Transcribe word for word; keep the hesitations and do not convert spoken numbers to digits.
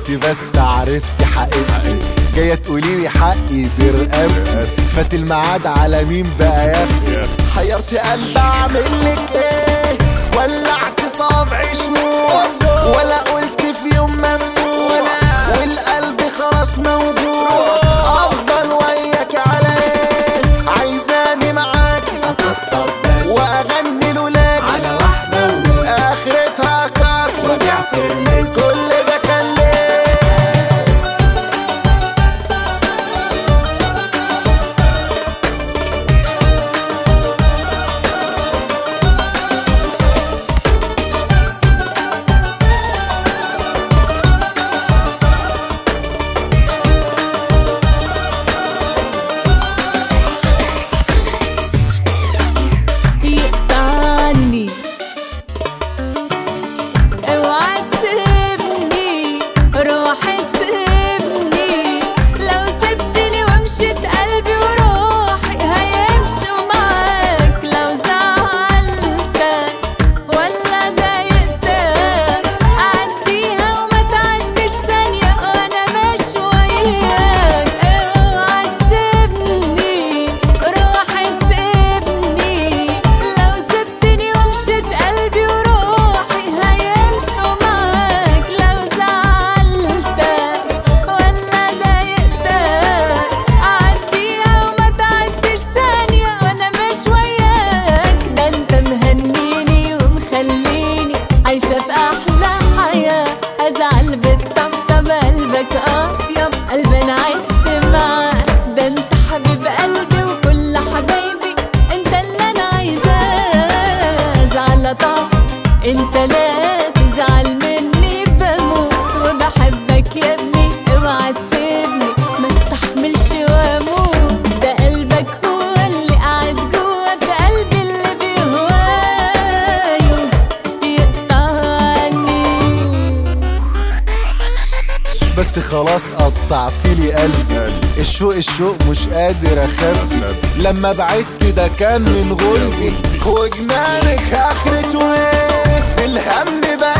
انت بس عرفتي حقيقتي، جاية تقوليلي حقي برقبتي، فات الميعاد على مين بقى يا اختي؟ حيرتي قلبي اعملك ايه؟ ولعت صابعي شموع ولا قلت في يوم ممنوع، والقلب خلاص موجوع، افضل وياك على ايه؟ عايزاني معاكي اطبطب بس واغني لولاكي على واحدة ونص، اخرتها كاكي وجع ترمس. كل ده كان ليه؟ يقطعني اوعى تسيبني، روح تسيبني، لو سبتني ومشيت قلبي وروحي هيمشوا معاك، لو زعلتك ولا ضايقتك عديها وما تعديش ثانية وانا ماشي وياك، اوعى تسيبني، روح تسيبني، لو سبتني ومشيت قلبي وروحي هيمشوا معاك، لو زعلتك ولا ضايقتك عديها وما تعديش ثانية وانا مش وياك، ده انت مهنيني ومخليني عايشة في احلى حياة، ازعل بالطبطب قلبك اطيب قلب انا عشت معاه، ده انت حبيب قلبي وكل حبايبي انت اللي انا عايزاه، ازعل طب انت لا تزعل مني، بموت وبحبك يا ابني، اوعى تسيبني ما استحملش واموت، ده قلبك هو اللي قاعد جوا في قلبي اللي بيهواي يقطعني. بس خلاص قطعتيلي قلبي، الشوق الشوق مش قادر اخبي، لما بعدت ده كان من غلبي، وجنانك اخرته ايه؟ الهم بقى